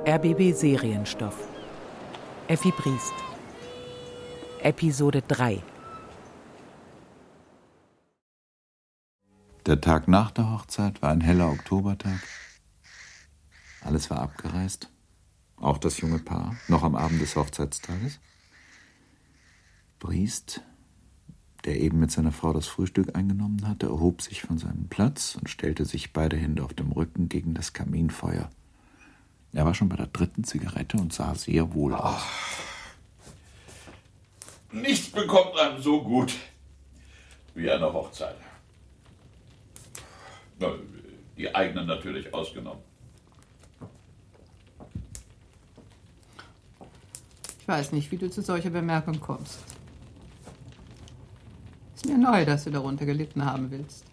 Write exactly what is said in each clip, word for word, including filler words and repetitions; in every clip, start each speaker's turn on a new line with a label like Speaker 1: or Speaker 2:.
Speaker 1: R B B Serienstoff. Effi Briest. Episode drei.
Speaker 2: Der Tag nach der Hochzeit war ein heller Oktobertag. Alles war abgereist. Auch das junge Paar, noch am Abend des Hochzeitstages. Briest, der eben mit seiner Frau das Frühstück eingenommen hatte, erhob sich von seinem Platz und stellte sich beide Hände auf dem Rücken gegen das Kaminfeuer. Er war schon bei der dritten Zigarette und sah sehr wohl aus.
Speaker 3: Nichts bekommt einem so gut wie eine Hochzeit. Die eigenen natürlich ausgenommen.
Speaker 4: Ich weiß nicht, wie du zu solcher Bemerkung kommst. Ist mir neu, dass du darunter gelitten haben willst.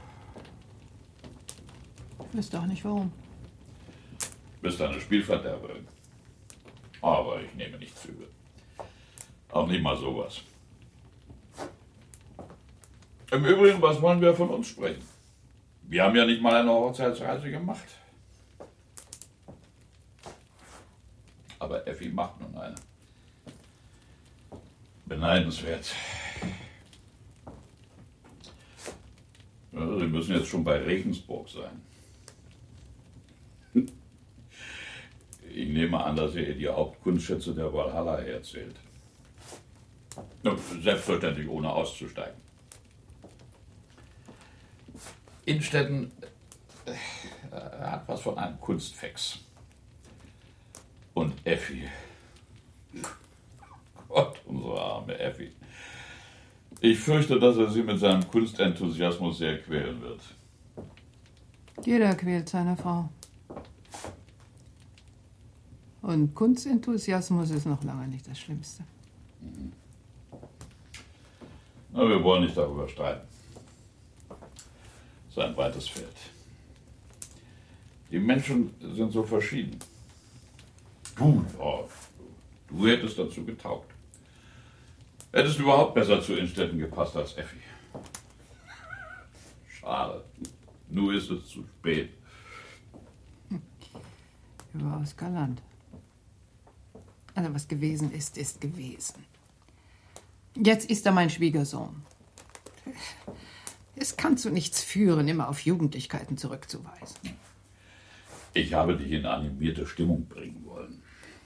Speaker 4: Ich wüsste auch nicht, warum.
Speaker 3: Bist eine Spielverderberin. Aber ich nehme nichts übel. Auch nicht mal sowas. Im Übrigen, was wollen wir von uns sprechen? Wir haben ja nicht mal eine Hochzeitsreise gemacht. Aber Effi macht nun eine. Beneidenswert. Ja, Sie müssen jetzt schon bei Regensburg sein. Ich nehme an, dass ihr die Hauptkunstschätze der Walhalla erzählt. Selbstverständlich ohne auszusteigen. Innstetten äh, hat was von einem Kunstfex. Und Effi. Gott, unsere arme Effi. Ich fürchte, dass er sie mit seinem Kunstenthusiasmus sehr quälen wird.
Speaker 4: Jeder quält seine Frau. Und Kunstenthusiasmus ist noch lange nicht das Schlimmste.
Speaker 3: Mhm. Na, wir wollen nicht darüber streiten. Es ist ein weites Feld. Die Menschen sind so verschieden. Du, oh, du hättest dazu getaugt. Hättest überhaupt besser zu Innstetten gepasst als Effi. Schade. Nur ist es zu spät.
Speaker 4: Überaus galant. Also was gewesen ist, ist gewesen. Jetzt ist er mein Schwiegersohn. Es kann zu nichts führen, immer auf Jugendlichkeiten zurückzuweisen.
Speaker 3: Ich habe dich in animierte Stimmung bringen wollen.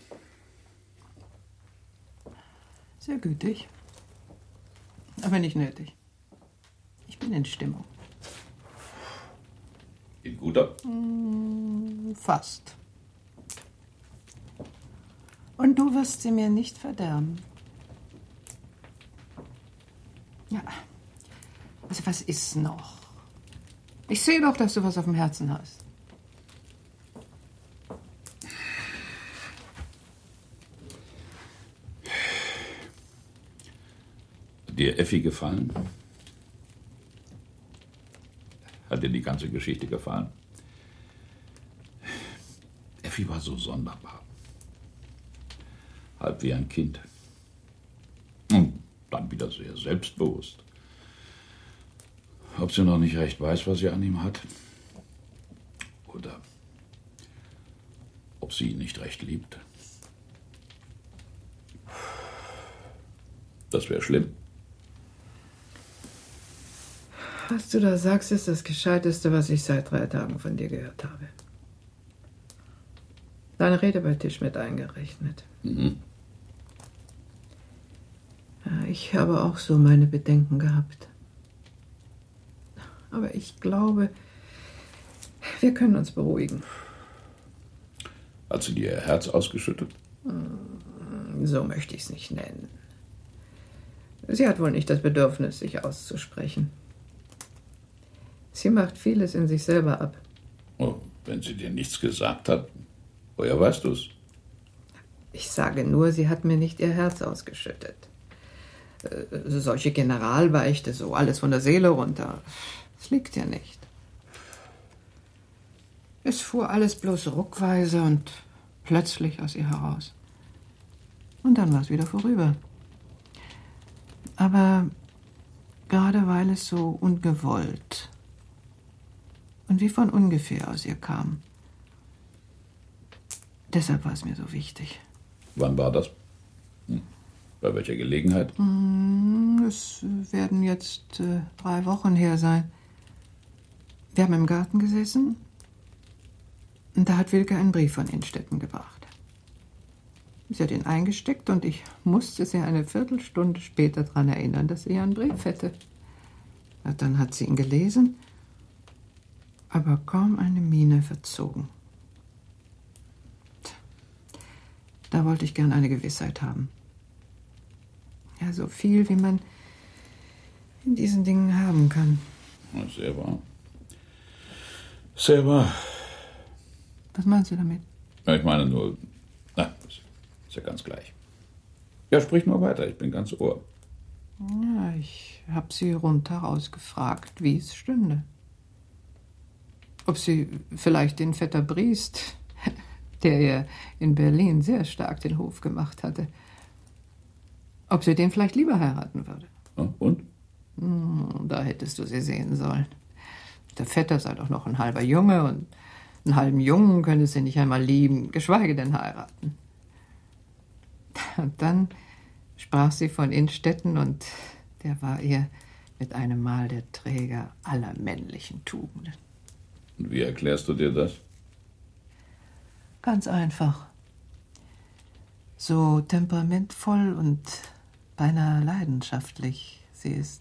Speaker 4: Sehr gütig. Aber nicht nötig. Ich bin in Stimmung.
Speaker 3: In guter?
Speaker 4: Hm, fast. Und du wirst sie mir nicht verderben. Ja. Also was ist noch? Ich sehe doch, dass du was auf dem Herzen hast.
Speaker 3: Hat dir Effi gefallen? Hat dir die ganze Geschichte gefallen? Effi war so sonderbar. Halb wie ein Kind. Und dann wieder sehr selbstbewusst. Ob sie noch nicht recht weiß, was sie an ihm hat. Oder ob sie ihn nicht recht liebt. Das wäre schlimm.
Speaker 4: Was du da sagst, ist das Gescheiteste, was ich seit drei Tagen von dir gehört habe. Deine Rede bei Tisch mit eingerechnet.
Speaker 3: Mhm.
Speaker 4: Ja, ich habe auch so meine Bedenken gehabt. Aber ich glaube, wir können uns beruhigen.
Speaker 3: Hat sie dir ihr Herz ausgeschüttet?
Speaker 4: So möchte ich es nicht nennen. Sie hat wohl nicht das Bedürfnis, sich auszusprechen. Sie macht vieles in sich selber ab.
Speaker 3: Oh, wenn sie dir nichts gesagt hat, woher weißt du es?
Speaker 4: Ich sage nur, sie hat mir nicht ihr Herz ausgeschüttet. Äh, solche Generalbeichte, so alles von der Seele runter, das liegt ja nicht. Es fuhr alles bloß ruckweise und plötzlich aus ihr heraus. Und dann war es wieder vorüber. Aber gerade weil es so ungewollt und wie von ungefähr aus ihr kam, Deshalb war es mir so wichtig.
Speaker 3: Wann war das? Hm. Bei welcher Gelegenheit?
Speaker 4: Es werden jetzt äh, drei Wochen her sein. Wir haben im Garten gesessen und da hat Wilke einen Brief von Innstetten gebracht. Sie hat ihn eingesteckt und ich musste sie eine Viertelstunde später daran erinnern, dass sie ja einen Brief hätte. Ja, dann hat sie ihn gelesen, aber kaum eine Miene verzogen. Da wollte ich gern eine Gewissheit haben. Ja, so viel, wie man in diesen Dingen haben kann.
Speaker 3: Sehr wahr. Sehr wahr.
Speaker 4: Was meinst du damit?
Speaker 3: Ja, ich meine nur, na, ist ja ganz gleich. Ja, sprich nur weiter, ich bin ganz Ohr.
Speaker 4: Ja, ich habe sie rundheraus gefragt, wie es stünde. Ob sie vielleicht den Vetter Briest, der ihr in Berlin sehr stark den Hof gemacht hatte, ob sie den vielleicht lieber heiraten würde.
Speaker 3: Ja, und?
Speaker 4: Hm, da hättest du sie sehen sollen. Der Vetter sei doch noch ein halber Junge und einen halben Jungen könne sie nicht einmal lieben, geschweige denn heiraten. Und dann sprach sie von Innstetten und der war ihr mit einem Mal der Träger aller männlichen Tugenden.
Speaker 3: Und wie erklärst du dir das?
Speaker 4: Ganz einfach. So temperamentvoll und beinahe leidenschaftlich sie ist.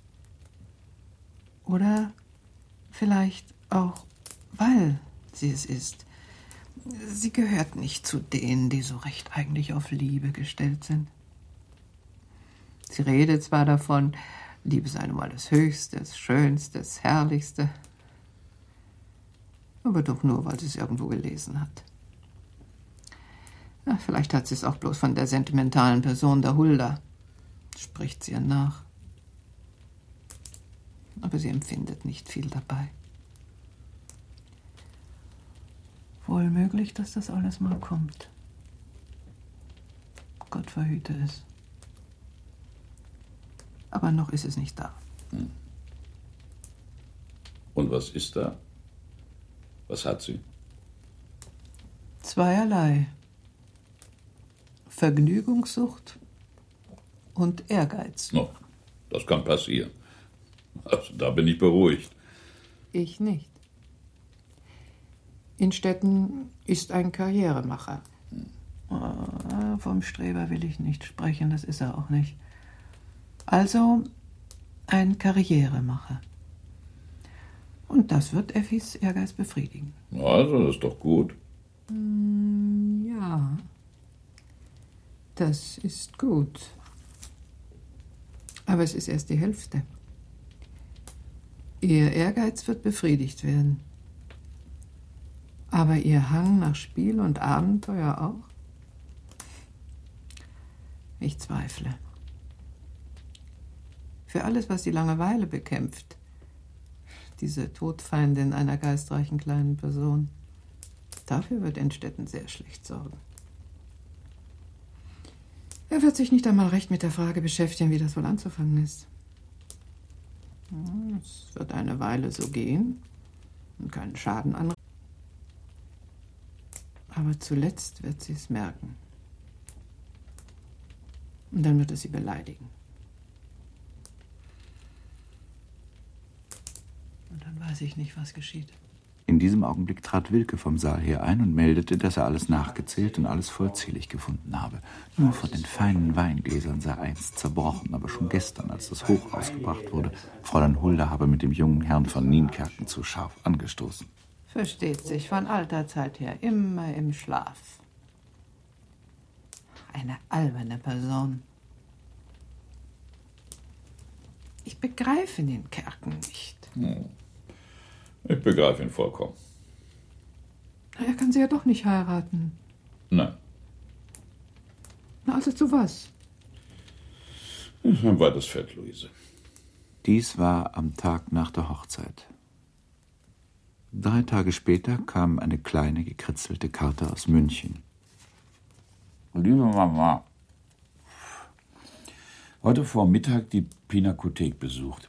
Speaker 4: Oder vielleicht auch, weil sie es ist. Sie gehört nicht zu denen, die so recht eigentlich auf Liebe gestellt sind. Sie redet zwar davon, Liebe sei nun mal das Höchste, das Schönste, das Herrlichste, aber doch nur, weil sie es irgendwo gelesen hat. Ja, vielleicht hat sie es auch bloß von der sentimentalen Person der Hulda. Spricht sie ihr nach. Aber sie empfindet nicht viel dabei. Wohl möglich, dass das alles mal kommt. Gott verhüte es. Aber noch ist es nicht da.
Speaker 3: Hm. Und was ist da? Was hat sie?
Speaker 4: Zweierlei. Vergnügungssucht und Ehrgeiz.
Speaker 3: No, das kann passieren. Also, da bin ich beruhigt.
Speaker 4: Ich nicht. Innstetten ist ein Karrieremacher. Oh, vom Streber will ich nicht sprechen, das ist er auch nicht. Also ein Karrieremacher. Und das wird Effis Ehrgeiz befriedigen.
Speaker 3: Also, das ist doch gut.
Speaker 4: Mm, ja, das ist gut. Aber es ist erst die Hälfte. Ihr Ehrgeiz wird befriedigt werden. Aber ihr Hang nach Spiel und Abenteuer auch? Ich zweifle. Für alles, was die Langeweile bekämpft, diese Todfeindin einer geistreichen kleinen Person, dafür wird Innstetten sehr schlecht sorgen. Er wird sich nicht einmal recht mit der Frage beschäftigen, wie das wohl anzufangen ist. Es wird eine Weile so gehen und keinen Schaden anrichten. Aber zuletzt wird sie es merken. Und dann wird es sie beleidigen. Und dann weiß ich nicht, was geschieht.
Speaker 2: In diesem Augenblick trat Wilke vom Saal her ein und meldete, dass er alles nachgezählt und alles vollzählig gefunden habe. Nur von den feinen Weingläsern sei eins zerbrochen, aber schon gestern, als das Hoch ausgebracht wurde, Fräulein Hulda habe mit dem jungen Herrn von Nienkerken zu scharf angestoßen.
Speaker 4: Versteht sich von alter Zeit her immer im Schlaf. Eine alberne Person. Ich begreife den Kerken nicht.
Speaker 3: Hm. Ich begreife ihn vollkommen.
Speaker 4: Er kann sie ja doch nicht heiraten.
Speaker 3: Nein.
Speaker 4: Na, also zu was?
Speaker 3: Ein weites Feld, Luise.
Speaker 2: Dies war am Tag nach der Hochzeit. Drei Tage später kam eine kleine, gekritzelte Karte aus München.
Speaker 3: Liebe Mama, heute vor Mittag die Pinakothek besucht.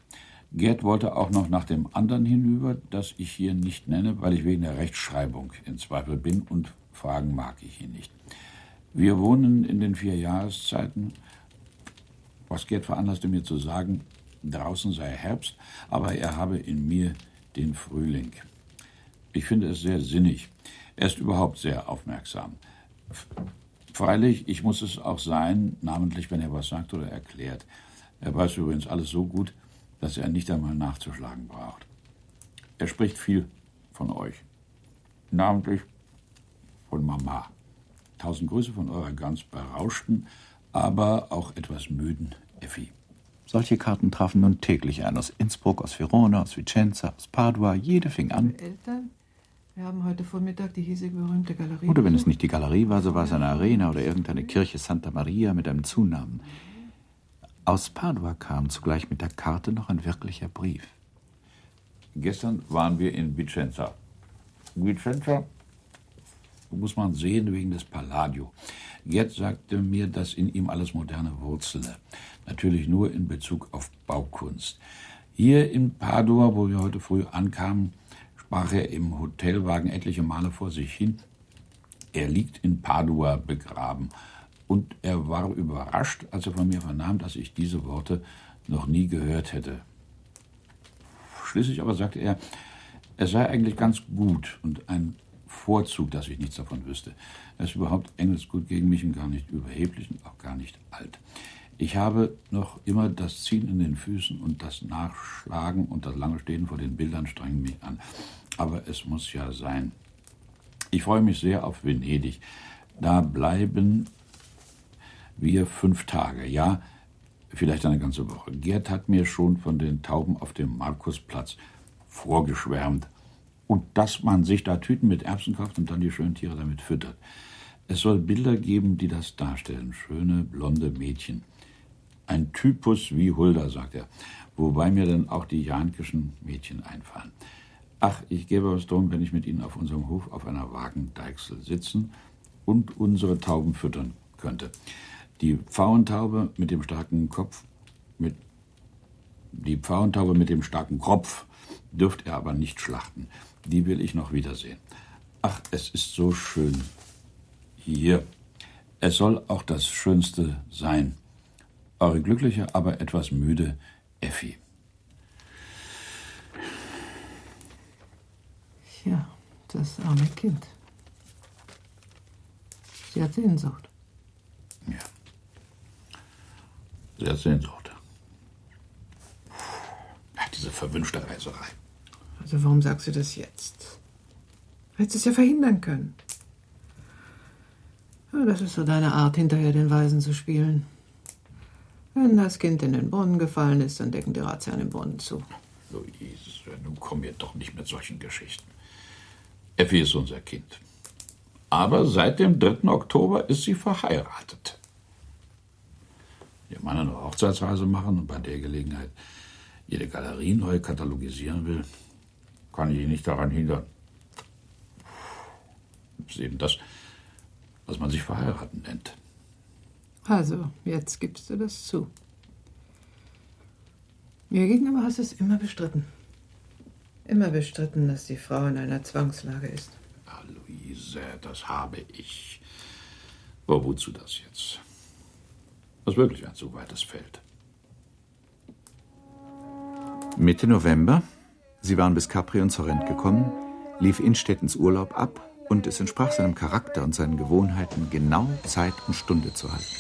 Speaker 3: Gerd wollte auch noch nach dem anderen hinüber, das ich hier nicht nenne, weil ich wegen der Rechtschreibung in Zweifel bin und fragen mag ich ihn nicht. Wir wohnen in den vier Jahreszeiten. Was Gerd veranlasste mir zu sagen, draußen sei Herbst, aber er habe in mir den Frühling. Ich finde es sehr sinnig. Er ist überhaupt sehr aufmerksam. Freilich, ich muss es auch sein, namentlich wenn er was sagt oder erklärt. Er weiß übrigens alles so gut, dass er nicht einmal nachzuschlagen braucht. Er spricht viel von euch. Namentlich von Mama. Tausend Grüße von eurer ganz berauschten, aber auch etwas müden Effi.
Speaker 2: Solche Karten trafen nun täglich ein. Aus Innsbruck, aus Verona, aus Vicenza, aus Padua. Jede fing an.
Speaker 4: Eltern, wir haben heute Vormittag die hiesige berühmte Galerie.
Speaker 2: Oder wenn es nicht die Galerie war, so war es eine Arena oder irgendeine Kirche Santa Maria mit einem Zunamen. Aus Padua kam zugleich mit der Karte noch ein wirklicher Brief.
Speaker 3: Gestern waren wir in Vicenza. Vicenza muss man sehen wegen des Palladio. Gerd sagte mir, dass in ihm alles Moderne wurzele. Natürlich nur in Bezug auf Baukunst. Hier in Padua, wo wir heute früh ankamen, sprach er im Hotelwagen etliche Male vor sich hin. Er liegt in Padua begraben. Und er war überrascht, als er von mir vernahm, dass ich diese Worte noch nie gehört hätte. Schließlich aber sagte er, es sei eigentlich ganz gut und ein Vorzug, dass ich nichts davon wüsste. Er ist überhaupt engelsgut gegen mich und gar nicht überheblich und auch gar nicht alt. Ich habe noch immer das Ziehen in den Füßen und das Nachschlagen und das lange Stehen vor den Bildern strengen mich an. Aber es muss ja sein. Ich freue mich sehr auf Venedig. Da bleiben wir fünf Tage, ja, vielleicht eine ganze Woche. Gerd hat mir schon von den Tauben auf dem Markusplatz vorgeschwärmt. Und dass man sich da Tüten mit Erbsen kauft und dann die schönen Tiere damit füttert. Es soll Bilder geben, die das darstellen. Schöne, blonde Mädchen. Ein Typus wie Hulda, sagt er. Wobei mir dann auch die jankischen Mädchen einfallen. Ach, ich gäbe was drum, wenn ich mit ihnen auf unserem Hof auf einer Wagendeichsel sitzen und unsere Tauben füttern könnte. Die Pfauentaube mit dem starken Kopf, mit die Pfauentaube mit dem starken Kropf dürft er aber nicht schlachten. Die will ich noch wiedersehen. Ach, es ist so schön hier. Es soll auch das Schönste sein. Eure glückliche, aber etwas müde Effi.
Speaker 4: Ja, das arme Kind. Sie hat Sehnsucht.
Speaker 3: Ja. Sie hat Sehnsucht. Ja, diese verwünschte Reiserei.
Speaker 4: Also warum sagst du das jetzt? Hättest es ja verhindern können. Ja, das ist so deine Art, hinterher den Weisen zu spielen. Wenn das Kind in den Brunnen gefallen ist, dann decken die Ratsherren den Brunnen zu.
Speaker 3: Luise, nun komm mir doch nicht mit solchen Geschichten. Effi ist unser Kind. Aber seit dem dritten Oktober ist sie verheiratet. Ihr Mann eine Hochzeitsreise machen und bei der Gelegenheit jede Galerie neu katalogisieren will, kann ich ihn nicht daran hindern. Das ist eben das, was man sich verheiraten nennt.
Speaker 4: Also, jetzt gibst du das zu. Mir gegenüber hast du es immer bestritten. Immer bestritten, dass die Frau in einer Zwangslage ist.
Speaker 3: Ah, Luise, das habe ich. Aber wozu das jetzt? Das ist wirklich ein so weites Feld.
Speaker 2: Mitte November, sie waren bis Capri und Sorrent gekommen, lief Innstettens Urlaub ab und es entsprach seinem Charakter und seinen Gewohnheiten, genau Zeit und Stunde zu halten.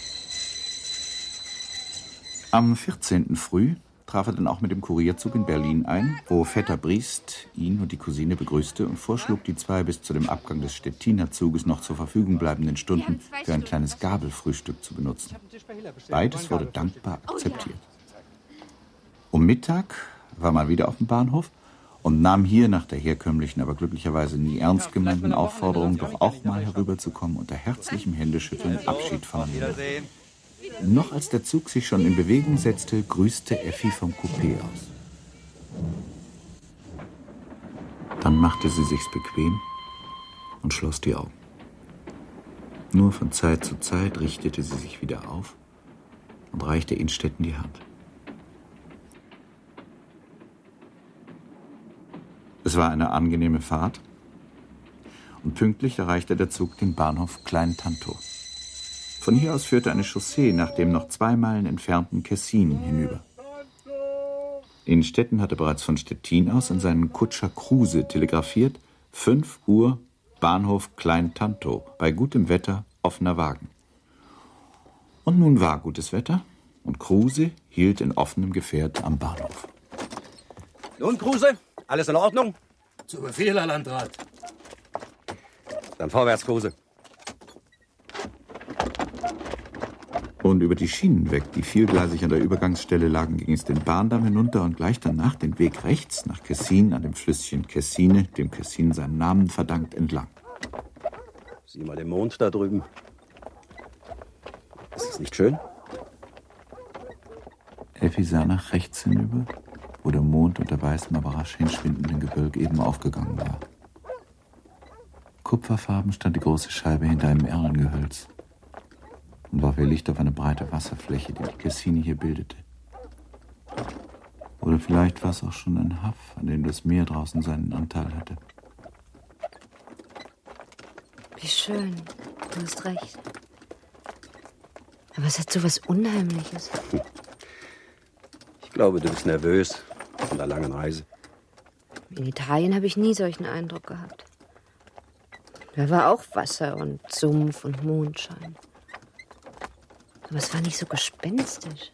Speaker 2: Am vierzehnten früh traf er dann auch mit dem Kurierzug in Berlin ein, wo Vetter Briest ihn und die Cousine begrüßte und vorschlug, die zwei bis zu dem Abgang des Stettiner Zuges noch zur Verfügung bleibenden Stunden für ein kleines Gabelfrühstück zu benutzen. Beides wurde dankbar akzeptiert. Um Mittag war man wieder auf dem Bahnhof und nahm hier nach der herkömmlichen, aber glücklicherweise nie ernst gemeinten Aufforderung, doch auch mal herüberzukommen, unter herzlichem Händeschütteln Abschied voneinander. Noch als der Zug sich schon in Bewegung setzte, grüßte Effi vom Coupé aus. Dann machte sie sich's bequem und schloss die Augen. Nur von Zeit zu Zeit richtete sie sich wieder auf und reichte Innstetten die Hand. Es war eine angenehme Fahrt und pünktlich erreichte der Zug den Bahnhof Klein-Tantow. Von hier aus führte eine Chaussee nach dem noch zwei Meilen entfernten Kessin hinüber. Innstetten hatte bereits von Stettin aus an seinen Kutscher Kruse telegrafiert: fünf Uhr, Bahnhof Klein-Tantow, bei gutem Wetter, offener Wagen. Und nun war gutes Wetter und Kruse hielt in offenem Gefährt am Bahnhof.
Speaker 5: Nun, Kruse, alles in Ordnung?
Speaker 6: Zu Befehl, Herr Landrat.
Speaker 5: Dann vorwärts, Kruse.
Speaker 2: Und über die Schienen weg, die vielgleisig an der Übergangsstelle lagen, ging es den Bahndamm hinunter und gleich danach den Weg rechts nach Kessin an dem Flüsschen Kessine, dem Kessin seinen Namen verdankt, entlang.
Speaker 5: Sieh mal den Mond da drüben. Ist es nicht schön?
Speaker 2: Effi sah nach rechts hinüber, wo der Mond unter weißem, aber rasch hinschwindenden Gewölk eben aufgegangen war. Kupferfarben stand die große Scheibe hinter einem Erlengehölz und warf ihr Licht auf eine breite Wasserfläche, die die Kessine hier bildete. Oder vielleicht war es auch schon ein Haff, an dem das Meer draußen seinen Anteil hatte.
Speaker 7: Wie schön, du hast recht. Aber es hat so was Unheimliches.
Speaker 5: Ich glaube, du bist nervös von der langen Reise.
Speaker 7: In Italien habe ich nie solchen Eindruck gehabt. Da war auch Wasser und Sumpf und Mondschein. Aber es war nicht so gespenstisch.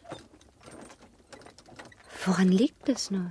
Speaker 7: Woran liegt es nur?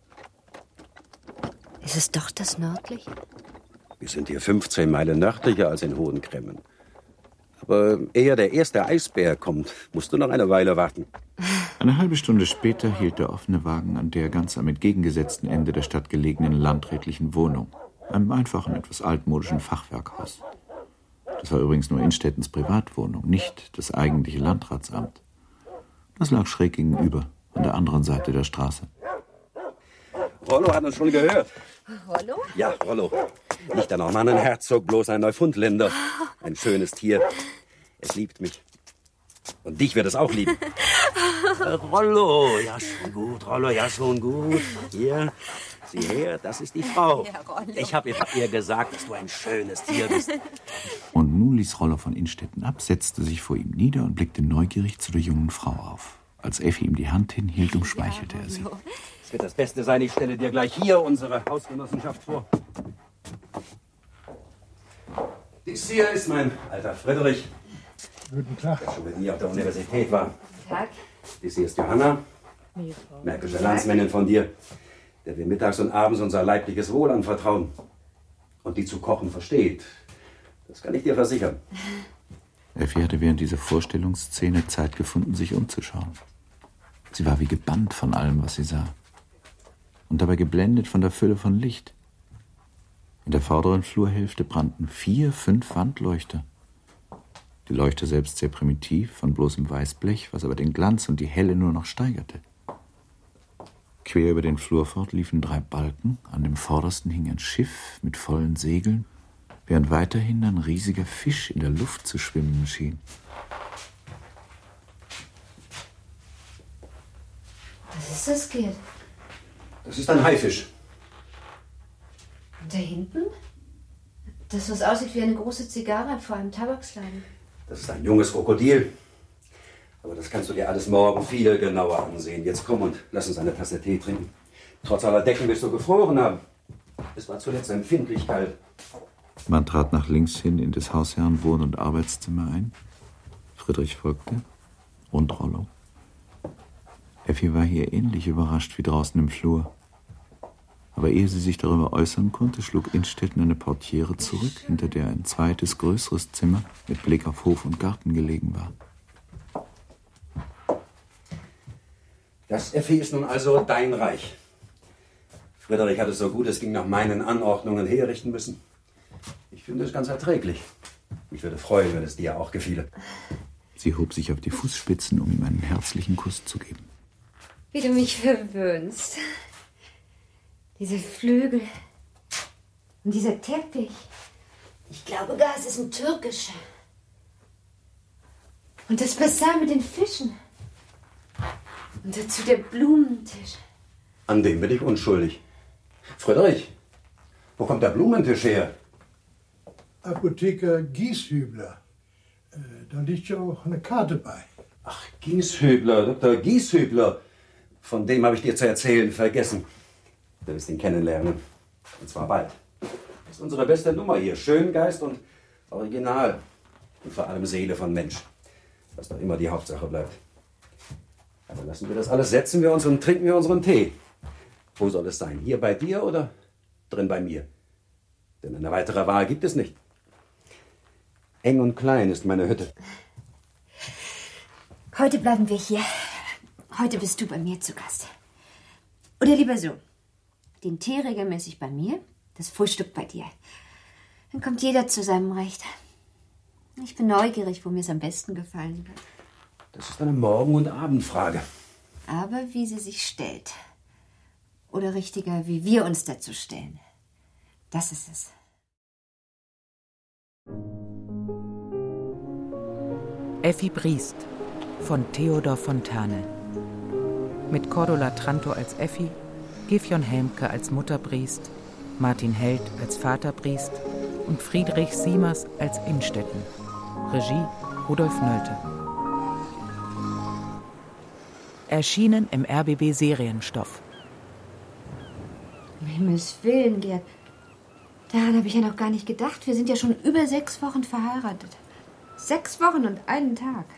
Speaker 7: Ist es doch das Nördliche?
Speaker 5: Wir sind hier fünfzehn Meilen nördlicher als in Hohenkremmen. Aber ehe der erste Eisbär kommt, musst du noch eine Weile warten.
Speaker 2: Eine halbe Stunde später hielt der offene Wagen an der ganz am entgegengesetzten Ende der Stadt gelegenen landrätlichen Wohnung, einem einfachen, etwas altmodischen Fachwerkhaus. Das war übrigens nur Innstettens Privatwohnung, nicht das eigentliche Landratsamt. Das lag schräg gegenüber, an der anderen Seite der Straße.
Speaker 5: Rollo hat uns schon gehört.
Speaker 7: Rollo?
Speaker 5: Ja, Rollo. Nicht der Normannenherzog, bloß ein Neufundländer. Ein schönes Tier. Es liebt mich. Und dich wird es auch lieben. Rollo, ja schon gut, Rollo, ja schon gut. Hier, sieh her, das ist die Frau.
Speaker 7: Ja, Rollo.
Speaker 5: Ich habe ihr gesagt, dass du ein schönes Tier bist.
Speaker 2: Und nun ließ Rollo von Innstetten ab, setzte sich vor ihm nieder und blickte neugierig zu der jungen Frau auf. Als Effi ihm die Hand hinhielt, umschmeichelte er sie.
Speaker 5: Es wird das Beste sein, ich stelle dir gleich hier unsere Hausgenossenschaft vor. Dies hier ist mein alter Friedrich.
Speaker 6: Guten Tag.
Speaker 5: Der schon mit mir auf der Universität war.
Speaker 7: Tag.
Speaker 5: Dies hier ist Johanna, märkische Landsmännin von dir, der wir mittags und abends unser leibliches Wohl anvertrauen. Und die zu kochen versteht. Das kann ich dir versichern.
Speaker 2: Effi hatte während dieser Vorstellungsszene Zeit gefunden, sich umzuschauen. Sie war wie gebannt von allem, was sie sah. Und dabei geblendet von der Fülle von Licht. In der vorderen Flurhälfte brannten vier, fünf Wandleuchter. Die Leuchter selbst sehr primitiv, von bloßem Weißblech, was aber den Glanz und die Helle nur noch steigerte. Quer über den Flur fort liefen drei Balken, an dem vordersten hing ein Schiff mit vollen Segeln, während weiterhin ein riesiger Fisch in der Luft zu schwimmen schien.
Speaker 7: Was ist das, Gerd?
Speaker 5: Das ist ein Haifisch.
Speaker 7: Und da hinten? Das, was aussieht wie eine große Zigarre vor einem Tabaksladen.
Speaker 5: Das ist ein junges Krokodil. Aber das kannst du dir alles morgen viel genauer ansehen. Jetzt komm und lass uns eine Tasse Tee trinken. Trotz aller Decken wirst du gefroren haben. Es war zuletzt empfindlich kalt.
Speaker 2: Man trat nach links hin in des Hausherrn Wohn- und Arbeitszimmer ein. Friedrich folgte und Rollo. Effi war hier ähnlich überrascht wie draußen im Flur. Aber ehe sie sich darüber äußern konnte, schlug Innstetten eine Portiere zurück, hinter der ein zweites, größeres Zimmer mit Blick auf Hof und Garten gelegen war.
Speaker 5: Das, Effi, ist nun also dein Reich. Friedrich hat es so gut es ging nach meinen Anordnungen herrichten müssen. Ich finde es ganz erträglich. Ich würde freuen, wenn es dir auch gefiele.
Speaker 2: Sie hob sich auf die Fußspitzen, um ihm einen herzlichen Kuss zu geben.
Speaker 7: Wie du mich verwöhnst. Diese Flügel und dieser Teppich. Ich glaube gar, es ist ein türkischer. Und das Bassin mit den Fischen. Und dazu der Blumenttisch.
Speaker 5: An dem bin ich unschuldig. Friedrich, Wo kommt der Blumenttisch her?
Speaker 6: Apotheker Gieshübler. Äh, da liegt ja auch eine Karte bei.
Speaker 5: Ach, Gieshübler, Doktor Gieshübler. Von dem habe ich dir zu erzählen vergessen. Du wirst ihn kennenlernen. Und zwar bald. Das ist unsere beste Nummer hier. Schöngeist und Original. Und vor allem Seele von Mensch. Was doch immer die Hauptsache bleibt. Aber lassen wir das alles, setzen wir uns und trinken wir unseren Tee. Wo soll es sein? Hier bei dir oder drin bei mir? Denn eine weitere Wahl gibt es nicht. Eng und klein ist meine Hütte.
Speaker 8: Heute bleiben wir hier. Heute bist du bei mir zu Gast. Oder lieber so. Den Tee regelmäßig bei mir, das Frühstück bei dir. Dann kommt jeder zu seinem Recht. Ich bin neugierig, wo mir es am besten gefallen wird.
Speaker 5: Das ist eine Morgen- und Abendfrage.
Speaker 8: Aber wie sie sich stellt. Oder richtiger, wie wir uns dazu stellen. Das ist es.
Speaker 1: Effi Briest von Theodor Fontane. Mit Cordula Tranto als Effi, Gifjon Helmke als Mutter Briest, Martin Held als Vater Briest und Friedrich Siemers als Innstetten. Regie Rudolf Nölte. Erschienen im R B B Serienstoff.
Speaker 8: Um Himmels Willen, Gerd. Daran habe ich ja noch gar nicht gedacht. Wir sind ja schon über sechs Wochen verheiratet. Sechs Wochen und einen Tag.